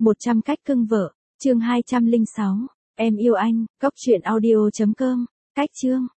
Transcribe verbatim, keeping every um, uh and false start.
một trăm cách cưng vợ, chương hai trăm linh sáu. Em yêu anh, cốc truyện audio chấm com. Cách chương